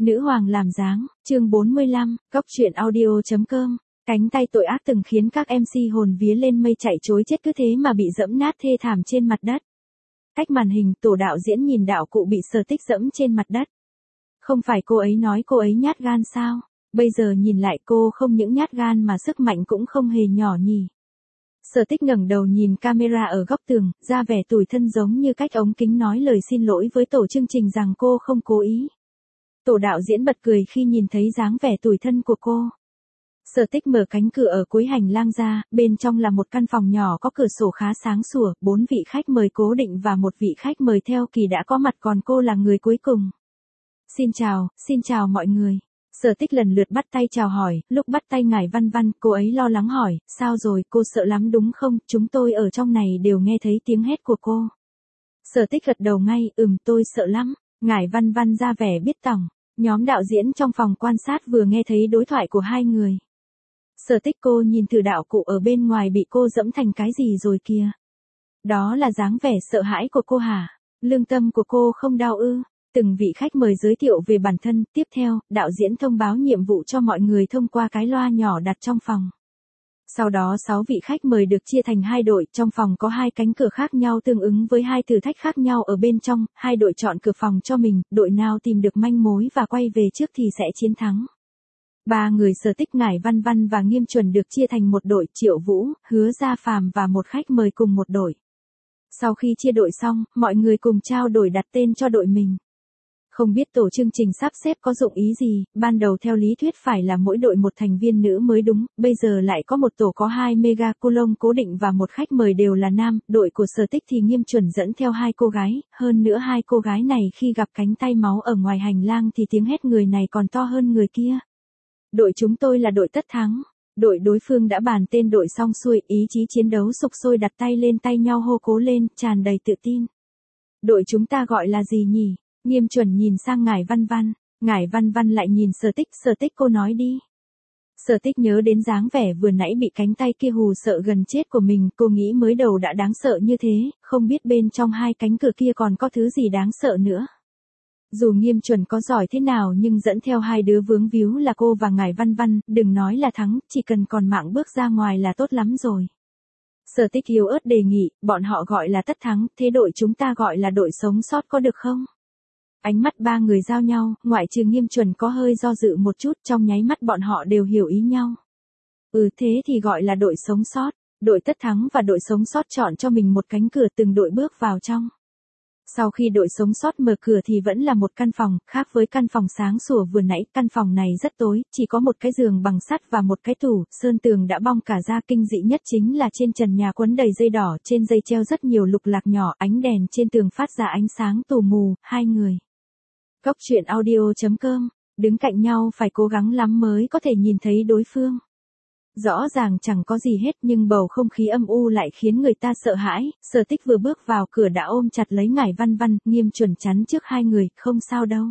Nữ hoàng làm dáng, chương 45, góc truyện audio.com. Cánh tay tội ác từng khiến các MC hồn vía lên mây chạy trối chết cứ thế mà bị dẫm nát thê thảm trên mặt đất. Cách màn hình, tổ đạo diễn nhìn đạo cụ bị Sở Tích dẫm trên mặt đất. Không phải cô ấy nói cô ấy nhát gan sao? Bây giờ nhìn lại cô không những nhát gan mà sức mạnh cũng không hề nhỏ nhỉ. Sở Tích ngẩng đầu nhìn camera ở góc tường, ra vẻ tủi thân giống như cách ống kính nói lời xin lỗi với tổ chương trình rằng cô không cố ý. Tổ đạo diễn bật cười khi nhìn thấy dáng vẻ tủi thân của cô. Sở Tích mở cánh cửa ở cuối hành lang ra, bên trong là một căn phòng nhỏ có cửa sổ khá sáng sủa, 4 vị khách mời cố định và một vị khách mời theo kỳ đã có mặt còn cô là người cuối cùng. Xin chào mọi người. Sở Tích lần lượt bắt tay chào hỏi, lúc bắt tay ngải Văn Văn, cô ấy lo lắng hỏi, sao rồi, cô sợ lắm đúng không, chúng tôi ở trong này đều nghe thấy tiếng hét của cô. Sở Tích gật đầu ngay, tôi sợ lắm. Ngải Văn Văn ra vẻ biết tỏng, nhóm đạo diễn trong phòng quan sát vừa nghe thấy đối thoại của hai người. Sở Tích cô nhìn thử đạo cụ ở bên ngoài bị cô dẫm thành cái gì rồi kìa. Đó là dáng vẻ sợ hãi của cô hả? Lương tâm của cô không đau ư? Từng vị khách mời giới thiệu về bản thân, tiếp theo, đạo diễn thông báo nhiệm vụ cho mọi người thông qua cái loa nhỏ đặt trong phòng. Sau đó 6 vị khách mời được chia thành 2 đội, trong phòng có 2 cánh cửa khác nhau tương ứng với 2 thử thách khác nhau ở bên trong, 2 đội chọn cửa phòng cho mình, đội nào tìm được manh mối và quay về trước thì sẽ chiến thắng. 3 người Sở Tích, ngải Văn Văn và Nghiêm Chuẩn được chia thành một đội, Triệu Vũ, Hứa Gia Phàm và một khách mời cùng một đội. Sau khi chia đội xong, mọi người cùng trao đổi đặt tên cho đội mình. Không biết tổ chương trình sắp xếp có dụng ý gì, ban đầu theo lý thuyết phải là mỗi đội một thành viên nữ mới đúng, bây giờ lại có một tổ có 2 mega colon cố định và một khách mời đều là nam, đội của Sở Tích thì Nghiêm Chuẩn dẫn theo 2 cô gái, hơn nữa 2 cô gái này khi gặp cánh tay máu ở ngoài hành lang thì tiếng hét người này còn to hơn người kia. Đội chúng tôi là đội tất thắng. Đội đối phương đã bàn tên đội xong xuôi, ý chí chiến đấu sục sôi đặt tay lên tay nhau hô cố lên, tràn đầy tự tin. Đội chúng ta gọi là gì nhỉ? Nghiêm Chuẩn nhìn sang ngải Văn Văn, ngải Văn Văn lại nhìn Sở Tích cô nói đi. Sở Tích nhớ đến dáng vẻ vừa nãy bị cánh tay kia hù sợ gần chết của mình, cô nghĩ mới đầu đã đáng sợ như thế, không biết bên trong 2 cánh cửa kia còn có thứ gì đáng sợ nữa. Dù Nghiêm Chuẩn có giỏi thế nào nhưng dẫn theo 2 đứa vướng víu là cô và ngải Văn Văn, đừng nói là thắng, chỉ cần còn mạng bước ra ngoài là tốt lắm rồi. Sở Tích yếu ớt đề nghị, bọn họ gọi là tất thắng, thế đội chúng ta gọi là đội sống sót có được không? Ánh mắt 3 người giao nhau, ngoại trừ Nghiêm Chuẩn có hơi do dự một chút, trong nháy mắt bọn họ đều hiểu ý nhau. Thế thì gọi là đội sống sót. Đội tất thắng và đội sống sót chọn cho mình một cánh cửa, từng đội bước vào trong. Sau khi đội sống sót mở cửa thì vẫn là một căn phòng, khác với căn phòng sáng sủa vừa nãy, căn phòng này rất tối, chỉ có một cái giường bằng sắt và một cái tủ, sơn tường đã bong cả ra, kinh dị nhất chính là trên trần nhà quấn đầy dây đỏ, trên dây treo rất nhiều lục lạc nhỏ, ánh đèn trên tường phát ra ánh sáng tù mù, 2 người. Góc truyện audio.com, đứng cạnh nhau phải cố gắng lắm mới có thể nhìn thấy đối phương. Rõ ràng chẳng có gì hết nhưng bầu không khí âm u lại khiến người ta sợ hãi, Sở Tích vừa bước vào cửa đã ôm chặt lấy ngải Văn Văn, Nghiêm Chuẩn chắn trước 2 người, không sao đâu.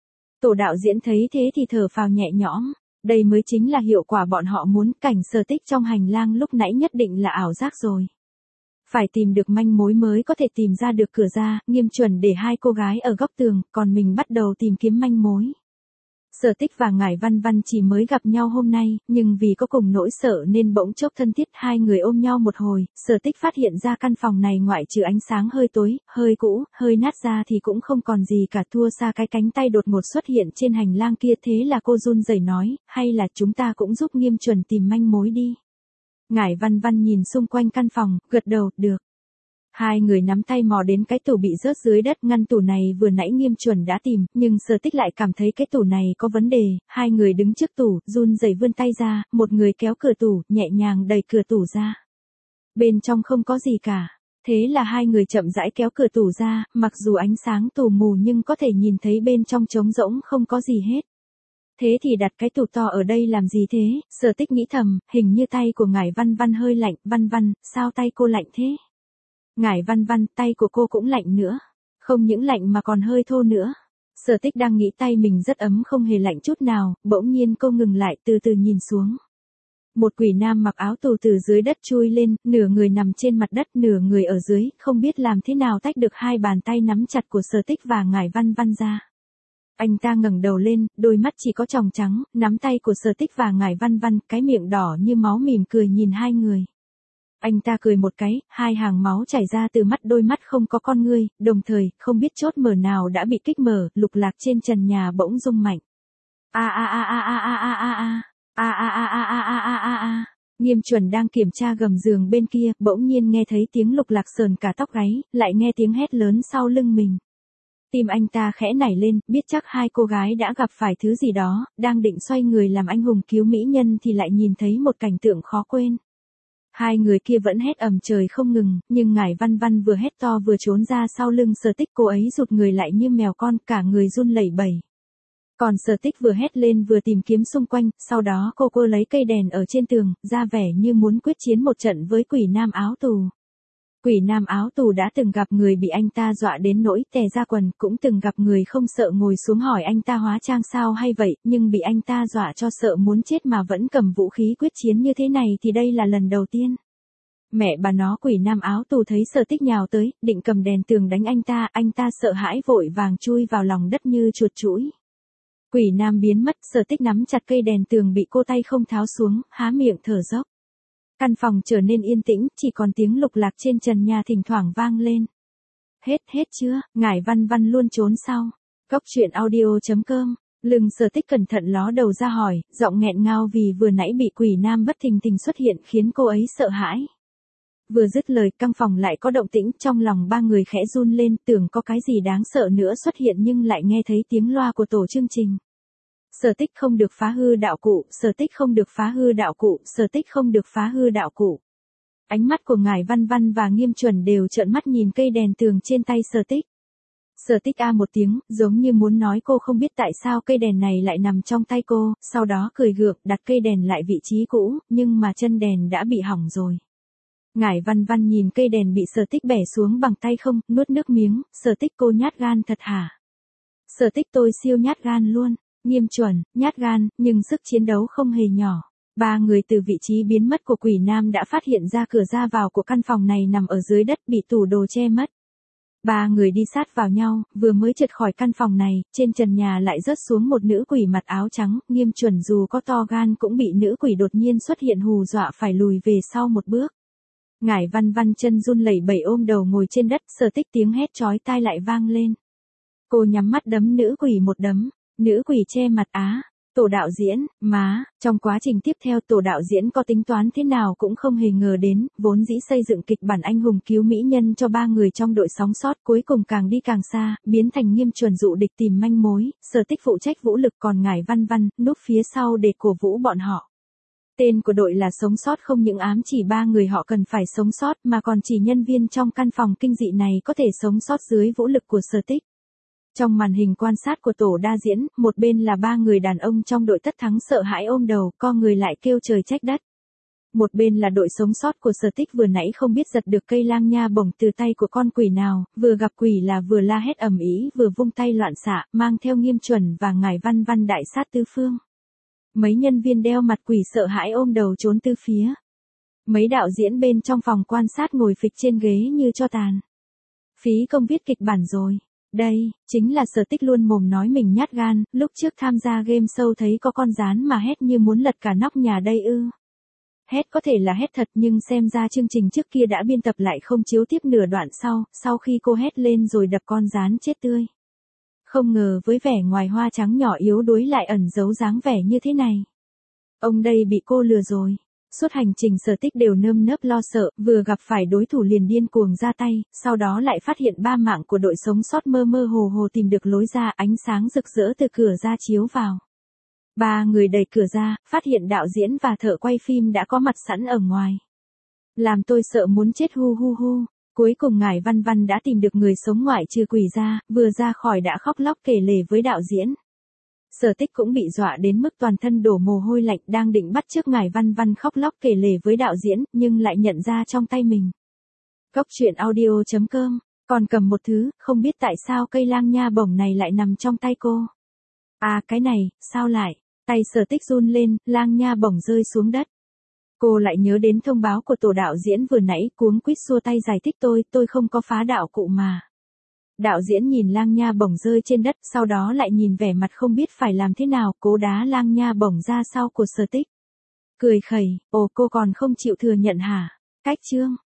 Tổ đạo diễn thấy thế thì thở phào nhẹ nhõm, đây mới chính là hiệu quả bọn họ muốn, cảnh Sở Tích trong hành lang lúc nãy nhất định là ảo giác rồi. Phải tìm được manh mối mới có thể tìm ra được cửa ra, Nghiêm Chuẩn để 2 cô gái ở góc tường, còn mình bắt đầu tìm kiếm manh mối. Sở Tích và ngải Văn Văn chỉ mới gặp nhau hôm nay, nhưng vì có cùng nỗi sợ nên bỗng chốc thân thiết, 2 người ôm nhau một hồi, Sở Tích phát hiện ra căn phòng này ngoại trừ ánh sáng hơi tối, hơi cũ, hơi nát ra thì cũng không còn gì cả, thua xa cái cánh tay đột ngột xuất hiện trên hành lang kia, thế là cô run rẩy nói, hay là chúng ta cũng giúp Nghiêm Chuẩn tìm manh mối đi. Ngải Văn Văn nhìn xung quanh căn phòng, gật đầu, được. 2 người nắm tay mò đến cái tủ bị rớt dưới đất, ngăn tủ này vừa nãy Nghiêm Chuẩn đã tìm, nhưng Sở Tích lại cảm thấy cái tủ này có vấn đề, 2 người đứng trước tủ, run rẩy vươn tay ra, một người kéo cửa tủ, nhẹ nhàng đẩy cửa tủ ra. Bên trong không có gì cả, thế là 2 người chậm rãi kéo cửa tủ ra, mặc dù ánh sáng tù mù nhưng có thể nhìn thấy bên trong trống rỗng không có gì hết. Thế thì đặt cái tủ to ở đây làm gì thế? Sở Tích nghĩ thầm, hình như tay của ngải Văn Văn hơi lạnh, Văn Văn, sao tay cô lạnh thế? Ngải Văn Văn, tay của cô cũng lạnh nữa. Không những lạnh mà còn hơi thô nữa. Sở Tích đang nghĩ tay mình rất ấm không hề lạnh chút nào, bỗng nhiên cô ngừng lại từ từ nhìn xuống. Một quỷ nam mặc áo tù từ dưới đất chui lên, nửa người nằm trên mặt đất nửa người ở dưới, không biết làm thế nào tách được 2 bàn tay nắm chặt của Sở Tích và ngải Văn Văn ra. Anh ta ngẩng đầu lên, đôi mắt chỉ có tròng trắng, nắm tay của Sở Tích và Ngải Văn Văn, cái miệng đỏ như máu mỉm cười nhìn hai người. Anh ta cười một cái, hai hàng máu chảy ra từ mắt, đôi mắt không có con ngươi, đồng thời, không biết chốt mở nào đã bị kích mở, lục lạc trên trần nhà bỗng rung mạnh. A a a a a a a a a. A a a a a a a a a. Nghiêm Chuẩn đang kiểm tra gầm giường bên kia, bỗng nhiên nghe thấy tiếng lục lạc sờn cả tóc gáy, lại nghe tiếng hét lớn sau lưng mình. Tim anh ta khẽ nảy lên, biết chắc hai cô gái đã gặp phải thứ gì đó, đang định xoay người làm anh hùng cứu mỹ nhân thì lại nhìn thấy một cảnh tượng khó quên. Hai người kia vẫn hét ầm trời không ngừng, nhưng Ngải Văn Văn vừa hét to vừa trốn ra sau lưng Sở Tích, cô ấy rụt người lại như mèo con, cả người run lẩy bẩy. Còn Sở Tích vừa hét lên vừa tìm kiếm xung quanh, sau đó cô lấy cây đèn ở trên tường, ra vẻ như muốn quyết chiến một trận với quỷ nam áo tù. Quỷ nam áo tù đã từng gặp người bị anh ta dọa đến nỗi tè ra quần, cũng từng gặp người không sợ ngồi xuống hỏi anh ta hóa trang sao hay vậy, nhưng bị anh ta dọa cho sợ muốn chết mà vẫn cầm vũ khí quyết chiến như thế này thì đây là lần đầu tiên. Mẹ bà nó, quỷ nam áo tù thấy Sở Tích nhào tới, định cầm đèn tường đánh anh ta sợ hãi vội vàng chui vào lòng đất như chuột chũi. Quỷ nam biến mất, Sở Tích nắm chặt cây đèn tường bị cô tay không tháo xuống, há miệng thở dốc. Căn phòng trở nên yên tĩnh, chỉ còn tiếng lục lạc trên trần nhà thỉnh thoảng vang lên. Hết chưa, Ngải Văn Văn luôn trốn sau. Cốc truyện audio.com, lưng Sở Tích cẩn thận ló đầu ra hỏi, giọng nghẹn ngào vì vừa nãy bị quỷ nam bất thình lình xuất hiện khiến cô ấy sợ hãi. Vừa dứt lời, căn phòng lại có động tĩnh, trong lòng ba người khẽ run lên, tưởng có cái gì đáng sợ nữa xuất hiện nhưng lại nghe thấy tiếng loa của tổ chương trình. Sở Tích không được phá hư đạo cụ, Sở Tích không được phá hư đạo cụ, Sở Tích không được phá hư đạo cụ. Ánh mắt của Ngải Văn Văn và Nghiêm Chuẩn đều trợn mắt nhìn cây đèn tường trên tay Sở Tích. Sở Tích a một tiếng, giống như muốn nói cô không biết tại sao cây đèn này lại nằm trong tay cô, sau đó cười gượng, đặt cây đèn lại vị trí cũ, nhưng mà chân đèn đã bị hỏng rồi. Ngải Văn Văn nhìn cây đèn bị Sở Tích bẻ xuống bằng tay không, nuốt nước miếng, Sở Tích cô nhát gan thật hả? Sở Tích tôi siêu nhát gan luôn. Nghiêm Chuẩn, nhát gan, nhưng sức chiến đấu không hề nhỏ. Ba người từ vị trí biến mất của quỷ nam đã phát hiện ra cửa ra vào của căn phòng này nằm ở dưới đất bị tủ đồ che mất. Ba người đi sát vào nhau, vừa mới trượt khỏi căn phòng này, trên trần nhà lại rớt xuống một nữ quỷ mặc áo trắng, Nghiêm Chuẩn dù có to gan cũng bị nữ quỷ đột nhiên xuất hiện hù dọa phải lùi về sau một bước. Ngải Văn Văn chân run lẩy bẩy ôm đầu ngồi trên đất, Sở Tích tiếng hét chói tai lại vang lên. Cô nhắm mắt đấm nữ quỷ một đấm. Nữ quỷ che mặt tổ đạo diễn, trong quá trình tiếp theo tổ đạo diễn có tính toán thế nào cũng không hề ngờ đến, vốn dĩ xây dựng kịch bản anh hùng cứu mỹ nhân cho ba người trong đội sống sót cuối cùng càng đi càng xa, biến thành Nghiêm Chuẩn dụ địch tìm manh mối, Sở Tích phụ trách vũ lực còn Ngải Văn Văn, núp phía sau để cổ vũ bọn họ. Tên của đội là sống sót không những ám chỉ ba người họ cần phải sống sót mà còn chỉ nhân viên trong căn phòng kinh dị này có thể sống sót dưới vũ lực của Sở Tích. Trong màn hình quan sát của tổ đa diễn, một bên là ba người đàn ông trong đội tất thắng sợ hãi ôm đầu, co người lại kêu trời trách đất. Một bên là đội sống sót của Sở Tích vừa nãy không biết giật được cây lang nha bổng từ tay của con quỷ nào, vừa gặp quỷ là vừa la hét ầm ĩ vừa vung tay loạn xạ, mang theo Nghiêm Chuẩn và Ngải Văn Văn đại sát tứ phương. Mấy nhân viên đeo mặt quỷ sợ hãi ôm đầu trốn tứ phía. Mấy đạo diễn bên trong phòng quan sát ngồi phịch trên ghế như tro tàn. Phí công viết kịch bản rồi. Đây, chính là Sở Tích luôn mồm nói mình nhát gan, lúc trước tham gia game show thấy có con gián mà hét như muốn lật cả nóc nhà đây ư. Hét có thể là hét thật nhưng xem ra chương trình trước kia đã biên tập lại không chiếu tiếp nửa đoạn sau khi cô hét lên rồi đập con gián chết tươi. Không ngờ với vẻ ngoài hoa trắng nhỏ yếu đuối lại ẩn giấu dáng vẻ như thế này. Ông đây bị cô lừa rồi. Suốt hành trình Sở Tích đều nơm nớp lo sợ, vừa gặp phải đối thủ liền điên cuồng ra tay, sau đó lại phát hiện ba mạng của đội sống sót mơ mơ hồ hồ tìm được lối ra, ánh sáng rực rỡ từ cửa ra chiếu vào. Ba người đẩy cửa ra, phát hiện đạo diễn và thợ quay phim đã có mặt sẵn ở ngoài. Làm tôi sợ muốn chết hu hu hu. Cuối cùng Ngải Văn Văn đã tìm được người sống ngoại trừ quỷ ra, vừa ra khỏi đã khóc lóc kể lể với đạo diễn. Sở Tích cũng bị dọa đến mức toàn thân đổ mồ hôi lạnh, đang định bắt chước Ngải Văn Văn khóc lóc kể lể với đạo diễn, nhưng lại nhận ra trong tay mình. Cốc truyện audio.com, còn cầm một thứ, không biết tại sao cây lang nha bổng này lại nằm trong tay cô. À cái này, sao lại, tay Sở Tích run lên, lang nha bổng rơi xuống đất. Cô lại nhớ đến thông báo của tổ đạo diễn vừa nãy, cuống quýt xua tay giải thích tôi không có phá đạo cụ mà. Đạo diễn nhìn Lang Nha Bổng rơi trên đất, sau đó lại nhìn vẻ mặt không biết phải làm thế nào, cố đá Lang Nha Bổng ra sau của Sở Tích. Cười khẩy, ồ cô còn không chịu thừa nhận hả? Cách chương.